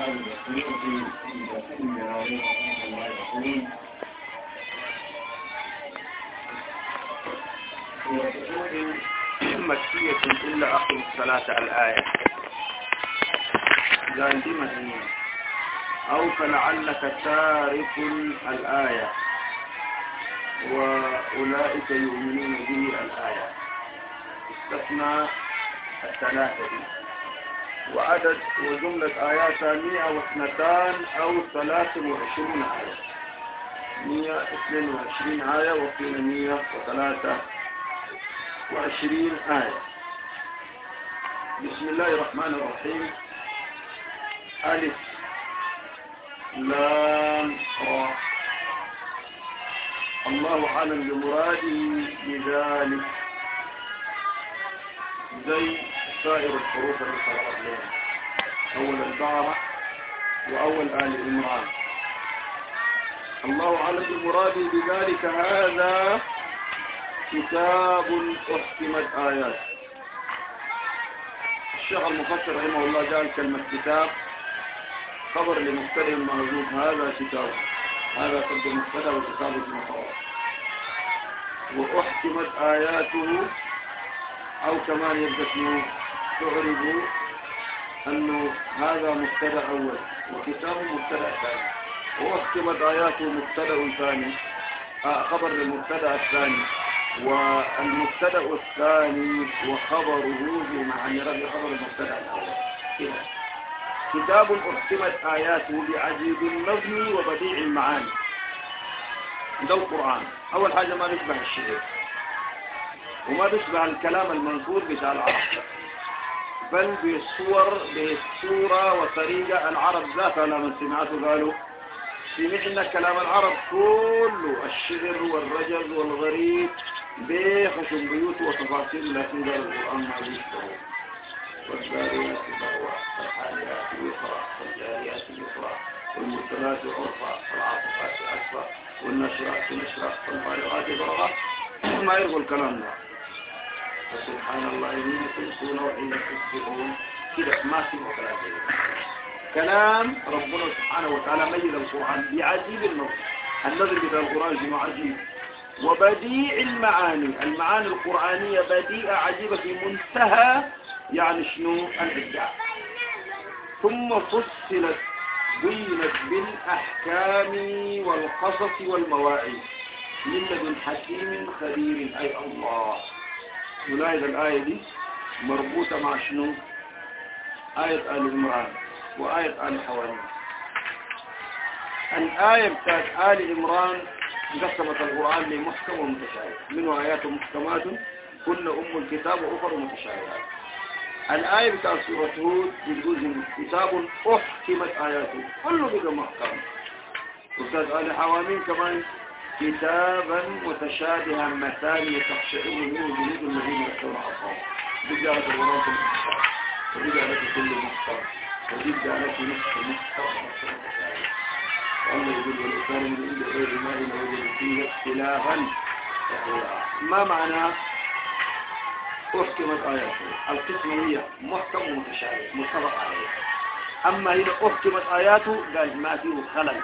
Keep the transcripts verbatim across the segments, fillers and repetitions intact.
مكية إلا أخذ الصلاة الآية قال دي مدنية أو فلعلك تارك الآية وأولئك يؤمنون به الآية استثنى الثلاثة دي وعدد وجملة آياتها مئة واثنتان أو ثلاث وعشرون آية مئة واثنين وعشرين آية وقيل مئة وثلاثة وعشرين آية. بسم الله الرحمن الرحيم. ألف لام را. الله أعلم بمراده بذلك زي سائر الحروف اللي قرأت لنا أول البقرة وأول آل عمران. الله أعلم بمراده بذلك هذا كتاب أحكمت آيات. الشيخ المفسر رحمه الله قال كلمة كتاب خبر لمبتدأ محذوف هذا كتاب، هذا قد مبتدأ وكتاب مخبر. وأحكمت آياته أو كمان يبدأ اسمه تعرض أنه هذا مبتدأ أول وكتاب مبتدأ ثاني، وأحكمت آياته مبتدأ ثاني خبر للمبتدأ الثاني، والمبتدأ الثاني وخبره بمعنى رد خبر المبتدأ الأول. كده كتاب أحكمت آياته بعجيب النظم وبديع المعاني. ده القرآن. أول حاجة ما بيشبه الشعر وما بيشبه الكلام المنثور بتاع العرب، بل بالصور بالصورة وطريقة العرب ذاتها لما سمعته قالوا سمعنا كلام العرب كله الشعر والرجز والغريب بخشم بيوت وتفاصيل، لكن قال القرآن ما بيشبهه. والذاريات ذروة والحاليات يسرا والجاريات يسرا والمرسلات عرفا والعاصفات عصفا والنشرات نشرا والفارغات ضرغا ما يرغوا الكلام ده. فسبحان الله إن تمسون وإن تصبحون كده ما سمعوا كلام كلام ربنا سبحانه وتعالى ميز القرآن بعجيب النظر. النظر بتاع القرآن جمع عجيب وبديع المعاني. المعاني القرآنية بديعة عجيبة في منتهى يعني شنو الإبداع. ثم فصلت بينت بالأحكام والقصص والمواعظ من لدن حكيم خبير أي الله. ولاحظ الآية دي مربوطة مع شنو؟ آية آل عمران وآية آل حواري. الآية بتاعت آل عمران قسمت القرآن لمحكم ومتشابه، منه آيات محكمات كل أم الكتاب وأخر متشابهات. الآية بتاعت سورة هود بتقول كتاب أحكمت آياته كله بقى محكم. وبتاعت آل حوامين كمان كتابا متشابها مثاني تقشعر منه جلود الذين يخشون أصحابه. دي جاءت القرآن في المحكم ودي جاءت كل محكم ودي جاءت نصف محكم ومتشابه. والله يقول والإنسان من عند غير الماء لوجد فيه اختلافا كثيرا. ما معنى أحكمت آياته؟ القسم هي محكم ومتشابه متفق عليه. أما هنا أحكمت آياته قال ما فيه خلل.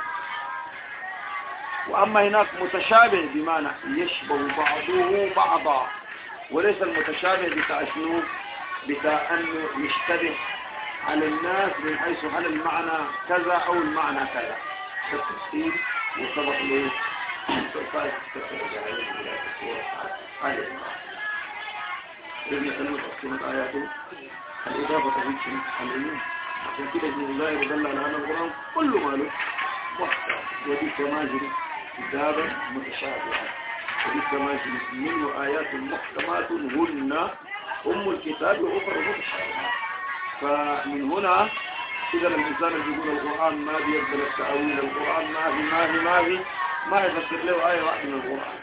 وأما هناك متشابه بمعنى يشبه بعضه بعضا، وليس المتشابه بتاع شنو؟ بتاع أنه يشتبه على الناس من حيث هل المعنى كذا أو المعنى كذا. التفسير وسبق له سلطات التفسير الجاهلية إلى تفسير آل عمران. لأن كلمة أحكمت آياته الإضافة في شنو؟ العلم. عشان كده ابن الله يدل على أن القرآن كل ما له محكم ودي كماجل كتابا متشابها ودي كماجل منه آيات محكمات هن أم الكتاب وأخرى متشابهات. فمن هنا إذا الإنسان يقول القرآن ما بيقبل التأويل، القرآن ما في ما في ما في ما يفسر له آية واحدة من القرآن.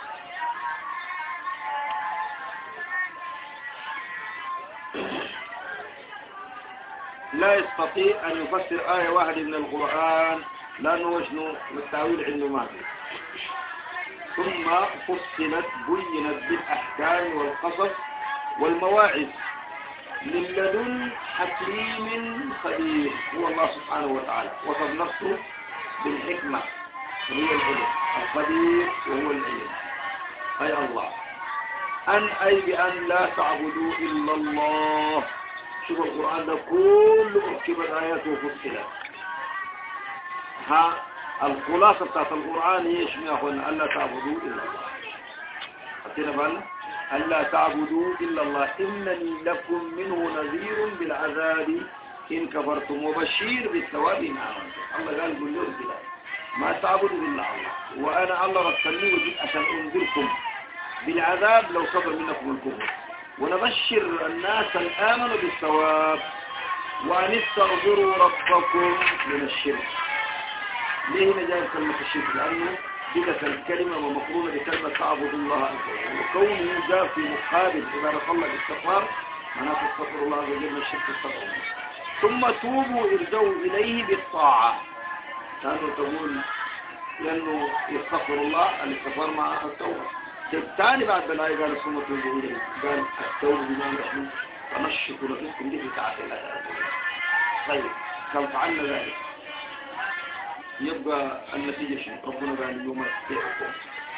لا يستطيع أن يفسر آية واحدة من القرآن لأنه وجنه التأويل عنده ما في. ثم فصلت بينت بالأحكام والقصص والمواعظ من لدن حكيم خبير هو الله سبحانه وتعالى، وصف نفسه بالحكمة هي العلم، الخبير وهو العلم أي الله. أن أي بأن لا تعبدوا إلا الله. شوف القرآن ده كله أركبت آياته وفصلت. ها الخلاصة بتاعت القرآن هي شنو يا أخوانا؟ ألا تعبدوا إلا الله. حطينا بالنا؟ ألا تعبدوا إلا الله إنني لكم منه نذير بالعذاب إن كفرتم وبشير بالثواب إن آمنتم. الله قال قل له كده ما تعبدوا إلا الله، وأنا الله رسلني وجيت عشان أنذركم بالعذاب لو صدر منكم الكفر، ونبشر الناس الآمنوا بالثواب، وأن استغفروا ربكم من الشرك. ليه هنا جاء كلمة الشرك؟ لأنه بدت الكلمة ومقرونة بكلمة تعبد الله عز وجل، وكونه جاء في مقابل عبادة الله بالاستغفار معناته استغفر الله عز وجل من الشرك استغفر. ثم توبوا ارجعوا إليه بالطاعة. كانوا تقول لأنه يستغفر الله الاستغفار مع التوبة. الثاني بعد بالآية قال ثم توبوا إليه، قال التوبة بما نحن تمشط نفسكم به تعالى الله. طيب كم فعلنا ذلك يبقى النتيجة شيء ربنا قال يمتعكم.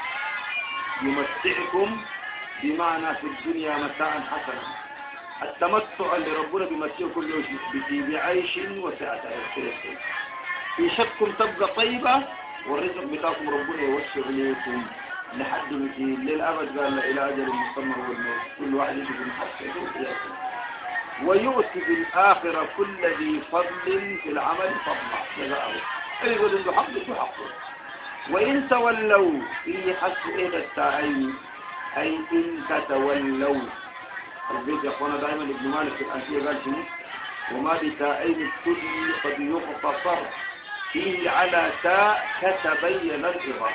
يمتعكم بمعنى في الدنيا متاعا حسنا. التمتع اللي ربنا بيمتعكم كل يوم بعيش وسعة في شككم تبقى طيبة، والرزق بتاعكم ربنا يوسع عليكم لحد مثيل للأبد. قال إلى أجل مسمى والموت كل واحد يجب من حسنه ويؤتي بالآخرة كل ذي فضل في العمل فضلا جزاءه. يقول عنده حق عنده حق. وإن تولوا في حسب إيه التاعين أي إن تتولوا. البيت يا أخوانا دائما ابن مالك في الأنسية قال شنو؟ وما بتاعين الكل قد يقتصر فيه على تاء كتبين العبر.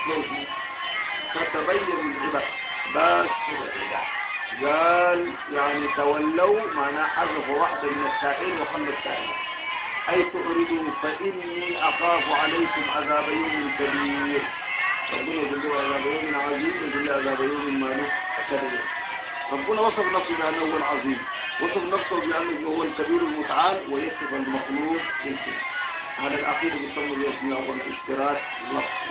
كتبين العبر بس قال يعني تولوا معناه حذف واحدة من التاءين وخلوا التاءين أي تعرضوا فإني أخاف عليكم عذاب يوم كبير. ربنا يقول له عذاب يوم عظيم، يقول له عذاب يوم ماله كبير. ربنا وصف نفسه بأنه هو العظيم، وصف نفسه بأنه هو الكبير المتعال، ويصف المخلوق بالكبير. هذا الأخير يسمى الاسم أول اشتراك لفظي.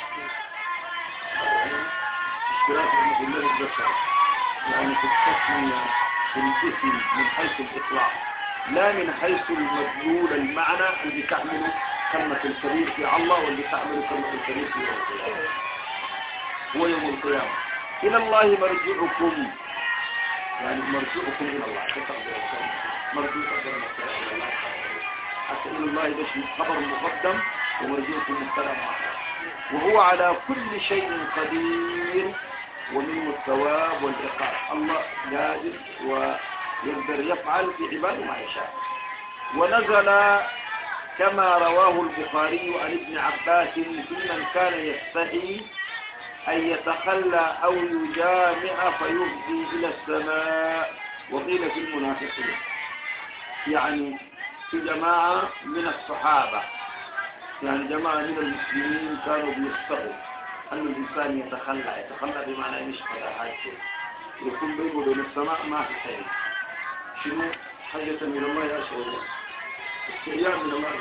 اشتراك مثل البشر يعني في التسمية في الاسم من حيث الإطلاق، لا من حيث المدلول المعنى اللي تعمله كلمة الكبير في الله واللي تعمله كلمة الكبير في الله. هو يوم القيامة إلى الله مرجعكم، يعني مرجعكم إلى الله. مرجعكم إلى الله حتى إلى الله ده شيء خبر مقدم ومرجعكم مبتدأ مؤخر. وهو على كل شيء قدير ومنه الثواب والعقاب. الله قادر ويقدر يفعل في عباده ما يشاء. ونزل كما رواه البخاري عن ابن عباس في من كان يستحي أن يتخلى أو يجامع فيفضي إلى السماء. وقيل في المنافقين يعني في جماعة من الصحابة، يعني جماعة من المسلمين كانوا بيستغربوا أن الإنسان يتخلى. يتخلى بمعنى يشتغل حاجة يكون بينه وبين السماء ما في شيء. شنو حاجة من الله يا شيخ؟ استعيان من الله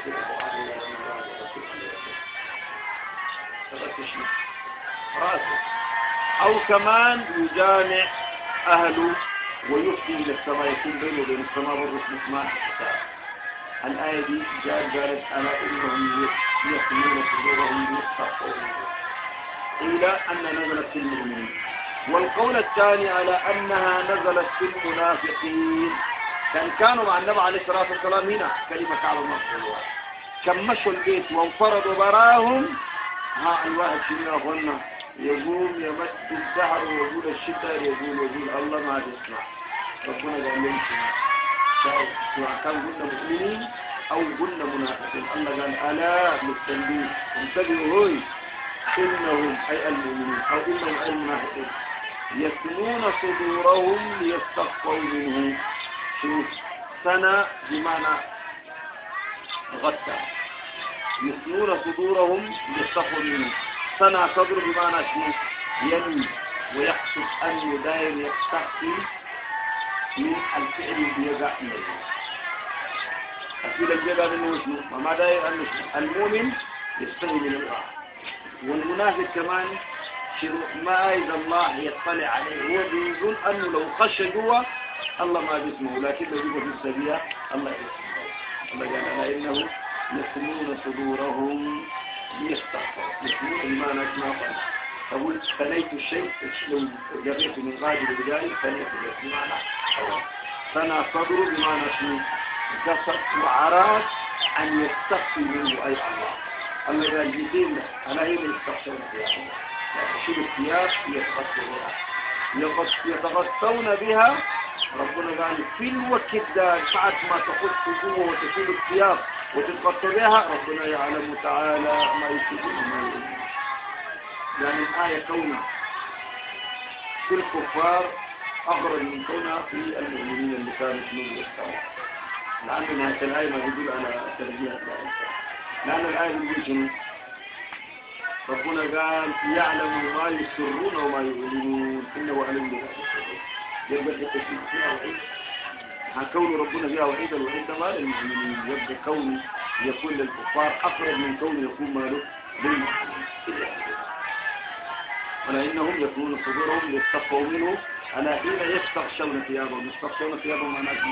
راسه. أو كمان يجامع أهله ويفضي إلى السماء، يكون بينه وبين السماء برضه اسمه حساب. الآية دي جاءت قالت ألا إنهم يحملون صدورهم يستحقون إلى أن نزلت في المؤمنين. والقول الثاني على أنها نزلت في المنافقين. كان كانوا مع النبي عليه الصلاة والسلام هنا كلمة على المصر كمشوا البيت وانفردوا براهم. ها الواحد شنو يا أخوانا يقوم يمد الدهر ويقول الشتاء يقول يقول الله ما يسمع. ربنا قال لهم سواء كان قلنا مؤمنين أو قلنا منافقين. الله قال ألا مستنبين انتبهوا هوي إنهم أي المؤمنين أو إنهم أي المنافقين يثنون صدورهم ليستخفوا منه. شوف سنة بمعنى غطى، يثنون صدورهم ليستخفوا منه. سنة صدر بمعنى شنو ينمي ويحسب أن دائم يستخفي من الفعل بيقع إليه أكيد الجبل إنه شنو وما داير أنه المؤمن يستحي من الله والمنافق كمان شنو ما إذا الله يطلع عليه هو بيقول أنه لو خش جوا الله ما بيسمعه لكن لو يجب في السبيع الله يسمعه الله قال ألا إنه يسمون صدورهم ليستغفروا يسمون بما نسمع فلا أقول ثنيت الشيء لو جريت من غادر بداية ثنيت بمعنى ثنى صدر بما نسمع قصد وعراس أن يستخفي منه أي الله الله قال جديد أنا هي من يستخشون بها شيل الثياب يتغطون بها ربنا قال في الوقت ده بعد ما تخش جوه وتشيل الثياب وتتغطى بها ربنا يعلم تعالى ما يكتبون وما يعلمون يعني الآية كونها في الكفار أغرب من كونها في المؤمنين اللي كانوا يسلمون التوراة لأن نهاية الآية ما يدل على تربية الآية لأن الآية يقول شنو ربنا قال يعلم ما يسرون وما يعلنون إنه علم بذات الصدور يبقى التشريك فيها وعيد كون ربنا فيها وعيد الوعيد ما للمؤمنين يبقى كون يكون للكفار أقرب من كون يكون ماله للمؤمنين ولأنهم يكونون صدورهم ليستخفوا منه على حين يستغشون ثيابهم يستغشون ثيابهم معناته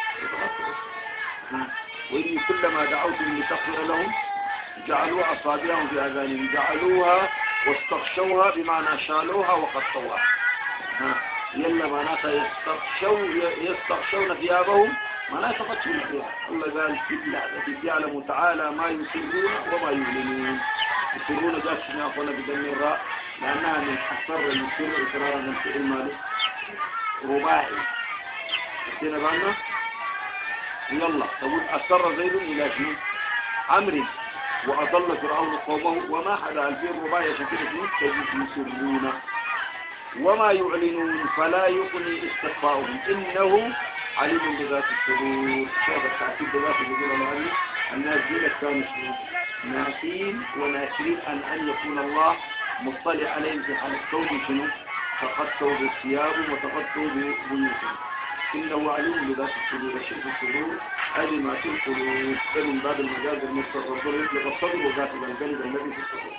وإني كلما دعوتهم لتغفر لهم جعلوا أصابعهم في أذانهم جعلوها واستغشوها بمعنى شالوها وقطوها يلا معناتها يستغشوا يستغشون ثيابهم معناتها تغطون ثيابهم الله قال في اللعبة يعلم تعالى ما يسرون وما يعلنون يسرون جاءت شنو أخونا بدم الراء لأنها من أسر المسر إسرارا من فعل ماله رباعي كنا بعنا يلا تقول أسر زيد إلى شنو عمرو وأضل فرعون قومه وما حدا الفير رباعي شكل شنو تجد يسرون وما يعلنون فلا يغني استخفاؤهم إنه عليم بذات الصدور شاهد التعكيد بذات الصدور العليم الناس دي كانوا شنو ناسين وناشرين أن أن يكون الله مطلع عليهم في حال الكون شنو تغطوا بالثياب وتغطوا ببيوتهم إنه عليم بذات الصدور الشيء في الصدور هذه ما في القلوب من باب المجاز المستقر يطلق الصدر وذات القلب الذي في الصدور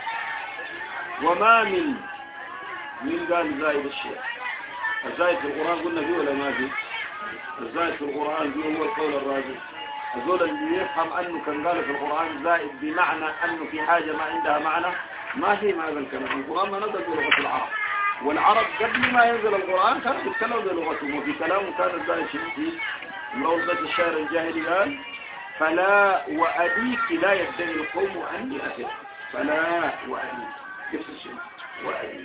وما من من قال زائد الشيء الزائد في القرآن قلنا فيه ولا ما فيه الزائد في القرآن فيه هو القول الراجح الزول اللي يفهم أنه كان قال في القرآن زائد بمعنى أنه في حاجة ما عندها معنى ما هي ما هذا الكلام القرآن ما نزل بلغة العرب والعرب قبل ما ينزل القرآن كانوا يتكلموا بلغتهم وفي كلامه كان الزائد شيء مولدة الشاعر الجاهلي قال فلا وأبيك لا يدعي القوم أني أثر فلا وأبيك كيف الشيء وأبيك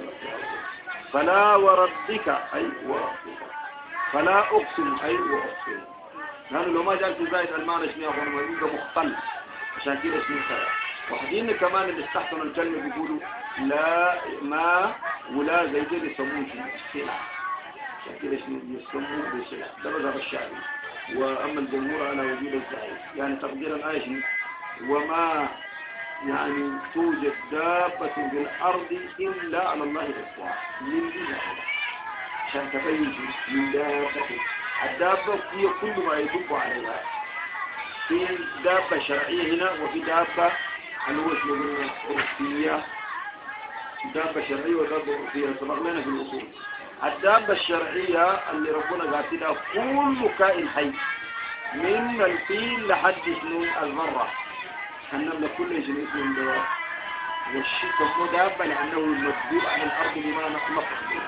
فلا وربك أي وربك فلا أقسم أي وأقسم لأنه لو ما جاءت زائد المعنى شنو يقول ما مختل عشان كده اسمه سلا وحدين كمان اللي استحسنوا الكلمة بيقولوا لا ما ولا زيدين يسموه سلع عشان كده اسمه يسموه بسلع ده مذهب الشعبي وأما الجمهور على وجود الزائد يعني تقديرا آيش وما يعني توجد دابة في الأرض إلا على الله رسولها لله عشان تبين من دابة الدابة هي كل ما يدب عليها في دابة شرعية هنا وفي دابة الوش من عرفية دابة شرعية ودابة عرفية سبق لنا في الأصول الدابة الشرعية اللي ربنا قاتلها كل كائن حي من الفيل لحد شنون المرة النملة كل شيء اسمه الدواء والشيء هو دابة لأنه مكذوب على الأرض بما نقلق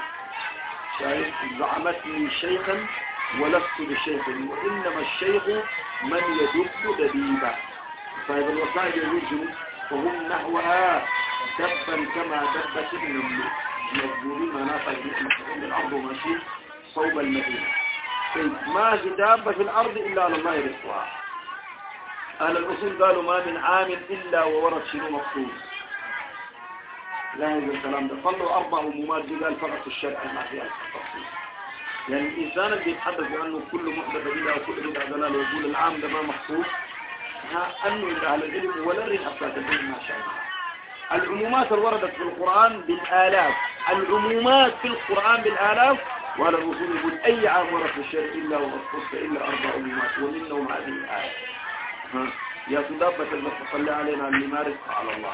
شايف زعمتني شيخا ولست بشيخ وإنما الشيخ من يدب دبيبا فهذا الوسائل يقول فهم نحوها دبا كما دبت النمل مجبورين مناطق من الأرض وماشي صوب المدينة ما في دابة في الأرض إلا على الله رزقها أهل الأصول قالوا ما من عام إلا وورد شنو مقصود لا هذا الكلام ده صلوا أربع أمومات دي قال فقط الشرع ما فيها التفصيل يعني الإنسان اللي يتحدث بأنه كل محدث بدعة وكل بدعة ضلال ويقول العام ده ما مقصود أنه إلى أهل العلم ولا الريح حتى تبين ما شاء الله العمومات اللي وردت في القرآن بالآلاف العمومات في القرآن بالآلاف وعلى الوصول يقول أي عام ورد في الشرع إلا وأصبت إلا أربع أمات ومنهم هذه الآية. ها يا صدابة التي تصلي علينا اللي ما رزق على الله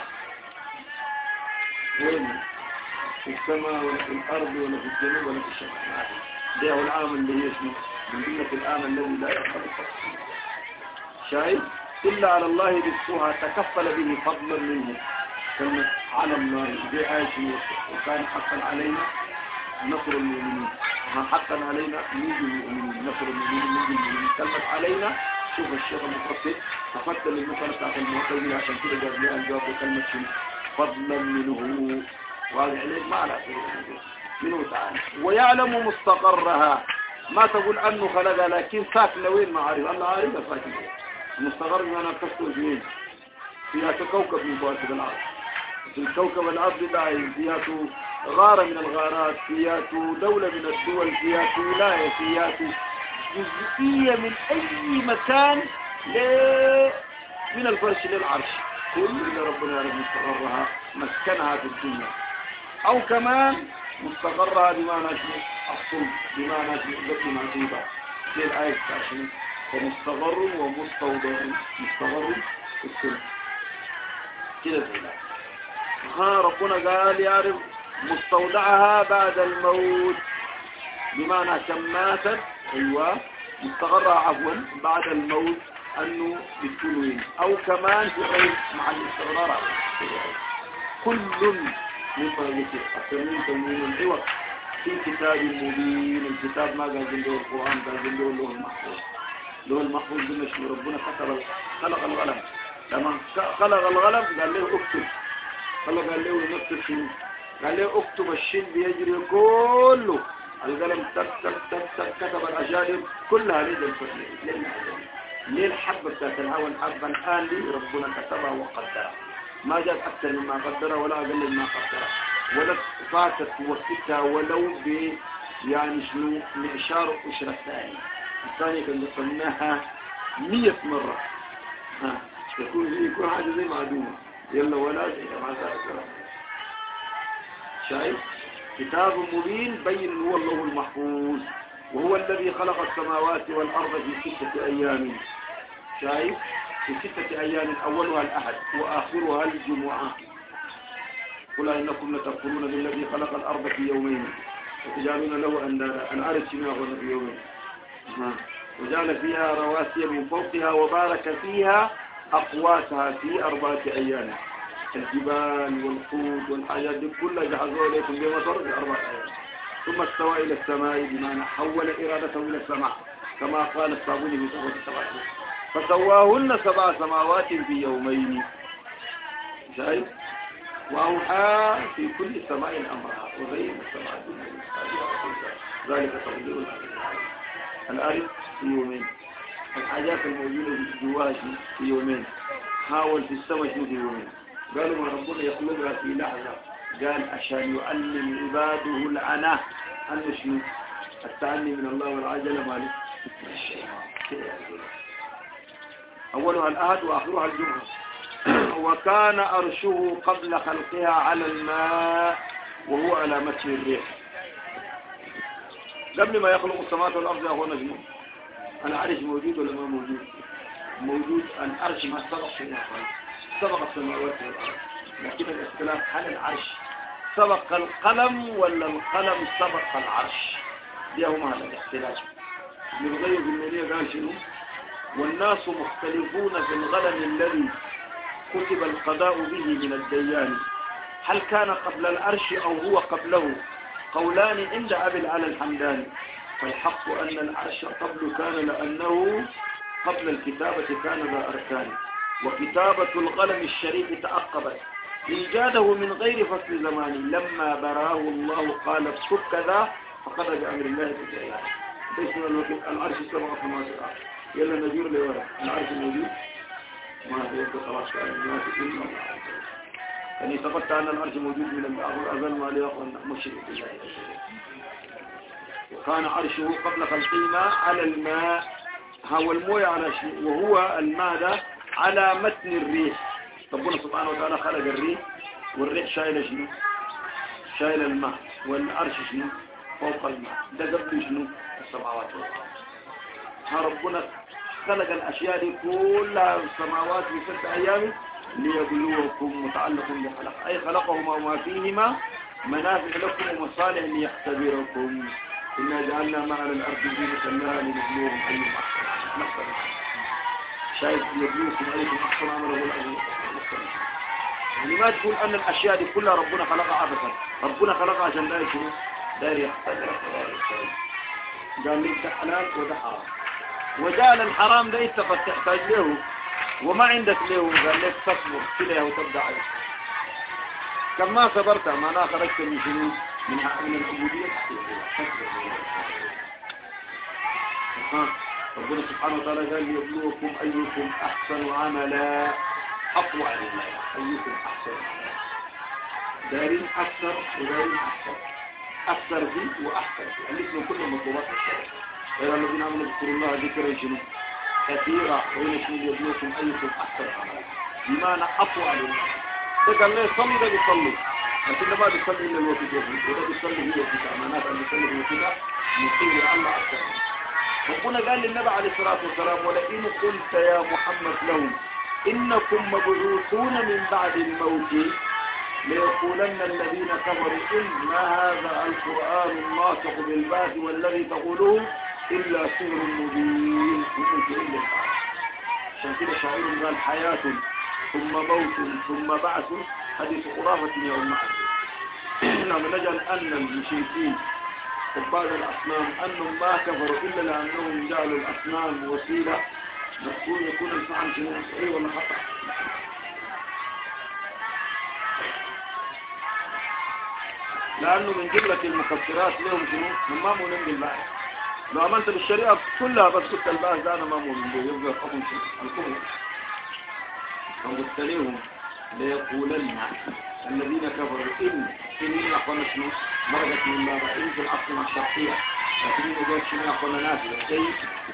وين في السماء ولا في الأرض ولا في الجنوب ولا في الشمال. ده هو العام اللي هي شنو من جملة العام الذي لا يقبل التفصيل. شايف إلا على الله رزقها تكفل به فضلا منه. كلمة على الله دي آية وكان حقا علينا نصر المؤمنين. حقا علينا نجي المؤمنين نصر المؤمنين نجي المؤمنين. كلمة علينا شوف الشيخ المفصل تفضل المثل بتاعت المعتزلة عشان كده جاب لها الجواب بكلمة شنو فضلا منه وهذا عليه ما على منه تعالى. ويعلم مستقرها ما تقول أنه خلقها لكن ساكنة وين ما عارف الله عارفها ساكنة. المستقر أنا تسكن فين فيها كوكب من كواكب الأرض. الكوكب الأرض داعي فيها غارة من الغارات فيها دولة من الدول فيها ولاية فيها جزئية من أي مكان من الفرش للعرش كل اللي ربنا يعرف مستقرها مسكنها في الدنيا. أو كمان مستقرها بمعنى شنو الصلب بمعنى شنو معتوبة في الآية عشان فمستقر ومستودع مستقر في الصلب كده زي ها ربنا قال يعرف مستودعها بعد الموت بمعنى كم ماتت أيوة مستقرها عفوا بعد الموت أنه بتكون وين أو كمان في غير مع الاستقرار كل مما ذكر التنوين تنوين العوض في كتاب مبين. الكتاب ما قال جنده القرآن قال جنده اللوح المحفوظ. اللوح المحفوظ قلنا شنو ربنا كتب خلق القلم لما خلق القلم قال له اكتب خلق قال له نكتب شنو قال له اكتب الشيء بيجري كله القلم تك تك تك تك كتب الأجانب كلها ليه الفتنة ليه الحبة بتاعت الهوى الحبة الآن لي ربنا كتبها وقدرها ما جاءت أكثر مما قدرها ولا أقل مما قدرها ولا فاتت وقتها ولو ب يعني شنو معشار أشرة الثانية الثانية كان قلناها مية مرة ها يكون يكون حاجة زي معدومة يلا ولا زي ما ذلك شايف كتاب مبين بين هو الله المحفوظ وهو الذي خلق السماوات والأرض في ستة أيام. شايف في ستة أيام أولها الأحد وآخرها الجمعة. قل إنكم لتكفرون بالذي خلق الأرض في يومين وتجعلون له أن الأرض سماء في يومين وجعل فيها رواسي من فوقها وبارك فيها أقواتها في أربعة أيام. الجبال والخوض والحاجات دي كلها جهزوها لكم بمطر في أربعة أيام ثم استوى إلى السماء بمعنى حول إرادته إلى السماء كما قال الصابوني في سورة السبع فسواهن سبع سماوات في يومين. شايف وأوحى في كل سماء أمرها وغير السماء ذلك تقدير الأرض في يومين. الحاجات الموجودة جواها في يومين حاول في السماء في يومين. قالوا ما ربنا يخلقها في لحظة قال عشان يعلم عباده العناء أن شنو التعني من الله والعجلة مالك أولها الأحد وآخرها الجمعة. وكان أرشه قبل خلقها على الماء وهو على متن الريح. قبل ما يخلق السماوات والأرض يا أخوانا جميع العرش موجود ولا ما موجود؟ موجود. العرش ما سبق فيها سبق السماوات والأرض لكن الاختلاف هل العرش سبق القلم ولا القلم سبق العرش؟ اليوم هذا الاختلاف. ابن القيم في المنية قال شنو؟ والناس مختلفون في الغلم الذي كتب القضاء به من الديان هل كان قبل العرش أو هو قبله؟ قولان عند أبي العلا الحمداني. فالحق أن العرش قبل كان لأنه قبل الكتابة كان ذا أركان وكتابة القلم الشريف تأقبت إيجاده من غير فصل زمان لما براه الله قال اكتب كذا فقد بأمر الله تعالى. باسم الوقت العرش سبق سماوات الأرض. يلا نجور لورا العرش موجود ما في خلاص الناس إلا الله كان يثبت أن العرش موجود من الأذن ما ليقل مشرك بالله. وكان عرشه قبل خلقهما على الماء هو المويه على شيء وهو الماء على متن الريح. ربنا سبحانه وتعالى خلق الريح والريح شايله شنو؟ شايله الماء والعرش شنو؟ فوق الماء ده قبل شنو السماوات والأرض. ربنا خلق الأشياء دي كلها السماوات في ست أيام ليبلوكم، متعلق بخلق أي خلقهما وما فيهما منافع لكم ومصالح ليختبركم. إنا جعلنا ما على الأرض زينة لها لنبلوهم أيهم أحسن نفسا. شايف يبلوكم أيكم أحسن عمله والأجل. يعني ما تقول أن الأشياء دي كلها ربنا خلقها عبثا، ربنا خلقها عشان داير شنو؟ داير يختبرك وداير يختبرك. قال لي ده حلال وده حرام، وجعل الحرام ده انت قد تحتاج له وما عندك له، قال لك تصبر كده وتبدأ عليه. كما صبرت معناها خرجت من شنو؟ من من العبودية. ها ربنا سبحانه وتعالى قال ليبلوكم أيكم أحسن عملا. أطوع لله أيكم أحسن، دارين أكثر ودارين أحسن، أكثر فيه وأحسن فيه، الاسم كله مطلوبات الشرع. غير الذين آمنوا اذكروا الله ذكرا شنو كثيرا وإن شنو يبلوكم أيكم أحسن عملا، بمعنى أطوع لله. فقال لي صلي ده بيصلي، لكن ما بيصلي إلا الوقت يوم، وده بيصلي هي الوقت أمانات أن يصلي هو كده نصير الله أكثر. ربنا قال للنبي عليه الصلاة والسلام ولئن قلت يا محمد لهم إنكم مبعوثون من بعد الموت ليقولن الذين كفروا إن ما هذا القرآن الناطق بالبعث والذي تقوله إلا سحر مبين ومنكر إلا البعث. عشان كده شاعر قال حياة ثم موت ثم بعث حديث خرافة يوم معه. نعم نجعل أن المشركين عباد الأصنام أنهم ما كفروا إلا لأنهم جعلوا الأصنام وسيلة، نقول يكون الفعل شنو صحيح ولا خطأ؟ لأنه من جملة المكفرات لهم شنو؟ هم ما مؤمنين بالله. لو أمنت بالشريعة كلها بس قلت الباس ده أنا ما مؤمن به يبقى الحكم الكفر. فقلت لهم ليقولن الذين كفروا إن سنين أقوال شنو؟ مرقت من الله إن في الأصل الشرقية، لكن يقول شنو أقوال نازلة شيء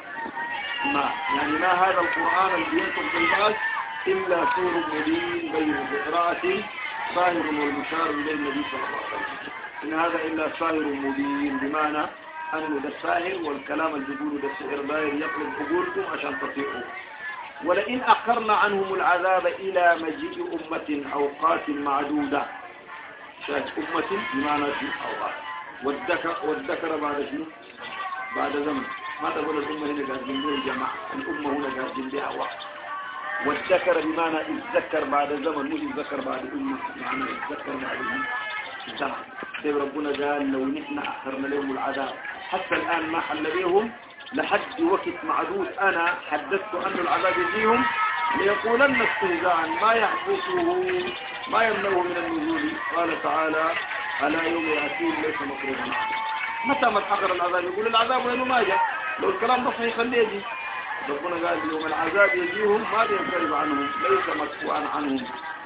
ما يعني ما هذا القرآن الذي ينطق بالباس إلا سور مبين بين بقراءة صاهر والمشار إليه النبي صلى الله عليه وسلم. إن هذا إلا صاهر مبين، بمعنى أنه ده الساهر والكلام اللي بيقوله ده السحر داير يطلب قبولكم عشان تطيعوه. ولئن أخرنا عنهم العذاب إلى مجيء أمة أوقات معدودة، شاهد أمة بمعنى شنو أوقات، والذكر والذكر بعد شنو؟ بعد زمن. ما تقول الأمة هنا قاعدين بها الجماعة، الأمة هنا قاعدين بها وقت. والذكر بمعنى يتذكر بعد زمن، مش يتذكر بعد أمة، يعني يتذكر بعد زمن. طيب ربنا قال لو نحن أخرنا لهم العذاب حتى الآن ما حل بهم لحد وقت معدود أنا حدثت أن العذاب يجيهم ليقولن استهزاء ما يحبسه ما يمنعه من النزول. قال تعالى ألا يوم يأتين ليس مقربا. متى ما تأخر العذاب يقول العذاب وينه ما جاء، لو الكلام بس يخليه يجي. ربنا قال يوم العذاب يجيهم ما ينقرب عنهم ليس مدفوعا عنهم.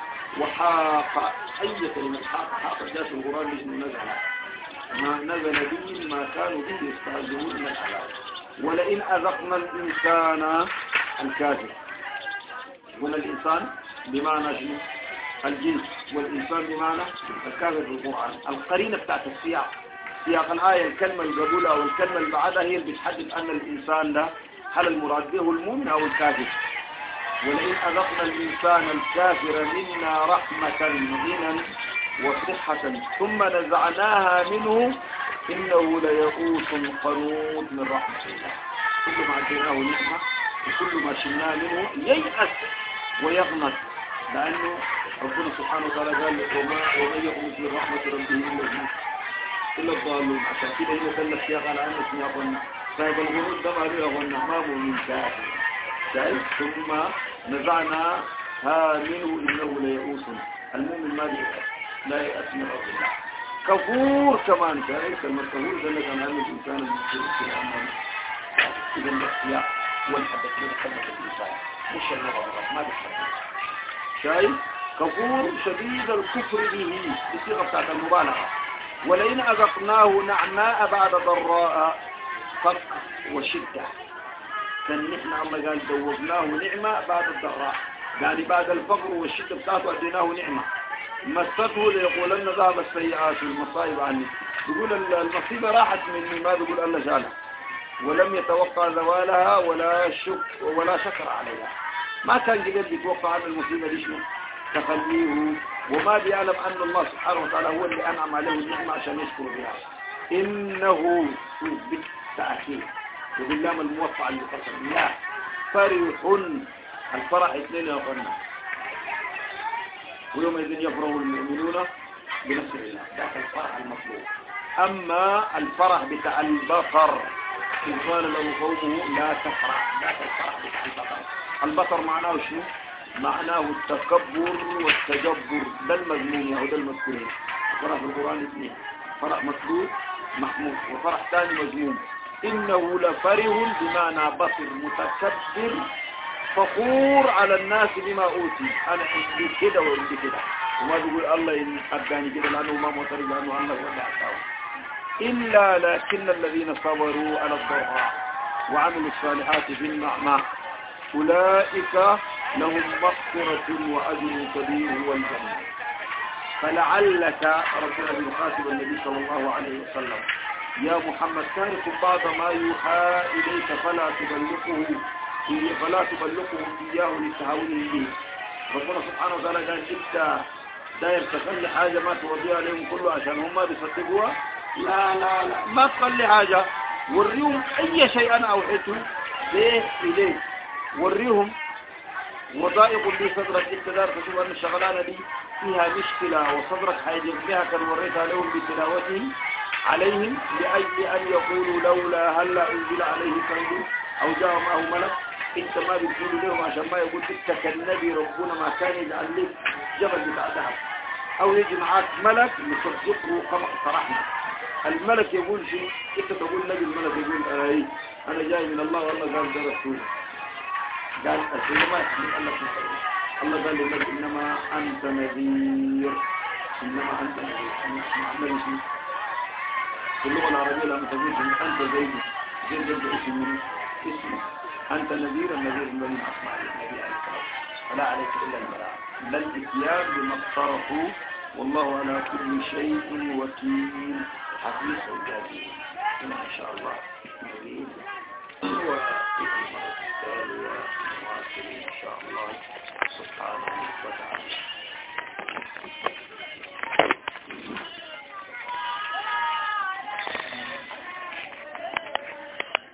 وحاق أي كلمة حاق حاق جاءت القرآن لأنه نزل ما نزل به ما كانوا به يستهزئون من العذاب. ولئن أذقنا الإنسان الكافر، هنا الإنسان بمعنى شنو؟ الجنس، والإنسان بمعنى الكافر في القرآن. القرينة بتاعت السياق، سياق الآية الكلمة القبولة أو الكلمة اللي بعدها هي اللي بتحدد أن الإنسان ده هل المراد به المؤمن أو الكافر. ولئن أذقنا الإنسان الكافر منا رحمة غنى وصحة ثم نزعناها منه إنه ليئوس قنوط من رحمة الله. كل ما أعطيناه نعمة وكل ما شلناه منه ييأس ويغنط، لأنه ربنا سبحانه وتعالى قال وما ومن يقنط من رحمة ربه إلا الضالون. عشان كده هي دل السياق على أن اسمها ظن. طيب الغنوط ده ما له ظن أمامه من كافر. شايف؟ ثم نزعناها منه إنه ليئوس. المؤمن ما ييأس، لا يأس من رب الله. كفور كمان كاي كلمة كفور دلت على أن الإنسان المسلم في الأمر. إذا الاختيار والحدث من كلمة الإنسان مش النظر ما بيحدث. شايف؟ كفور شديد الكفر به بصيغة بتاعت المبالغة. ولئن أذقناه نعماء بعد ضراء فقر وشدة. كان نحن الله قال دوبناه نعمة بعد الضراء، يعني بعد الفقر والشدة بتاعته أديناه نعمة مسته ليقولن ذهب السيئات والمصائب عني. يقول المصيبة راحت مني، ما بيقول الله شالها، ولم يتوقع زوالها ولا شك ولا شكر عليها. ما كان قدر يتوقع أن المصيبة دي شنو تخليه، وما بيعلم أن الله سبحانه وتعالى هو اللي أنعم عليه النعمة عشان يشكر بها. إنه بالتأكيد وباللام الموقع اللي قسم لا فرح، الفرح اثنين يا أخوانا، ويومئذ يفرح المؤمنون بنصر الله، ذاك الفرح المطلوب. أما الفرح بتاع البصر إذ قال له قومه لا تفرح، ذاك الفرح بتاع البصر. البصر معناه شنو؟ معناه التكبر والتجبر، ده المذموم يا ده المذكورين. فرح في القرآن اثنين، فرح مطلوب محمود وفرح ثاني مذموم. إنه لفرح بمعنى بصر متكبر فخور على الناس بما أوتي، أنا عندي كده وعندي كده، وما بيقول الله إن أبداني كده لأنه ما مطر لأنه الله ولا أعطاه. إلا لكن الذين صبروا على الضراء وعملوا الصالحات في النعمة أولئك لهم مغفرة وأجر كبير والجنة. فلعلك رسول يخاطب النبي صلى الله عليه وسلم يا محمد تارك بعض ما يوحى إليك فلا تبلغه فلا تبلغه إياه لتهاونه به. ربنا سبحانه وتعالى قال انت داير تخلي حاجة ما توديها عليهم كله عشان هم ما بيصدقوها؟ لا لا لا ما تخلي حاجة، وريهم أي شيء أنا أوحيته به إليك، وريهم وضائق لي صدرك، انت دار تشوف أن الشغلانة دي فيها مشكلة وصدرك حيجب فيها كان وريتها لهم بتلاوته عليهم لأجل أن يقولوا لولا هلا أنزل عليه كنز أو جاء معه ملك. انت ما بتقول لهم عشان ما يقول انت كالنبي ربنا ما كان يجعل لك جبل بتاع ذهب او يجي معاك ملك يصدقه كما صرحنا. الملك يقول شيء انت تقول نبي، الملك يقول ايه انا جاي من الله والله قال ده رسول، قال الرسول ما يحمل الله سبحانه. الله قال للنبي انما انت نذير، انما انت نذير محمد شيء في اللغه العربيه لما تقول انت زيد زيد زيد اسمه اسمه أنت نذير، النذير الذي أسمع النبي عليه الصلاة، فلا عليك إلا البلاغ لا الإتيان بما اقترفوا، والله على كل شيء وكيل حفيظ وجازي. إن شاء الله نريد وفي المرة التالية نواصل إن شاء الله سبحانه وتعالى.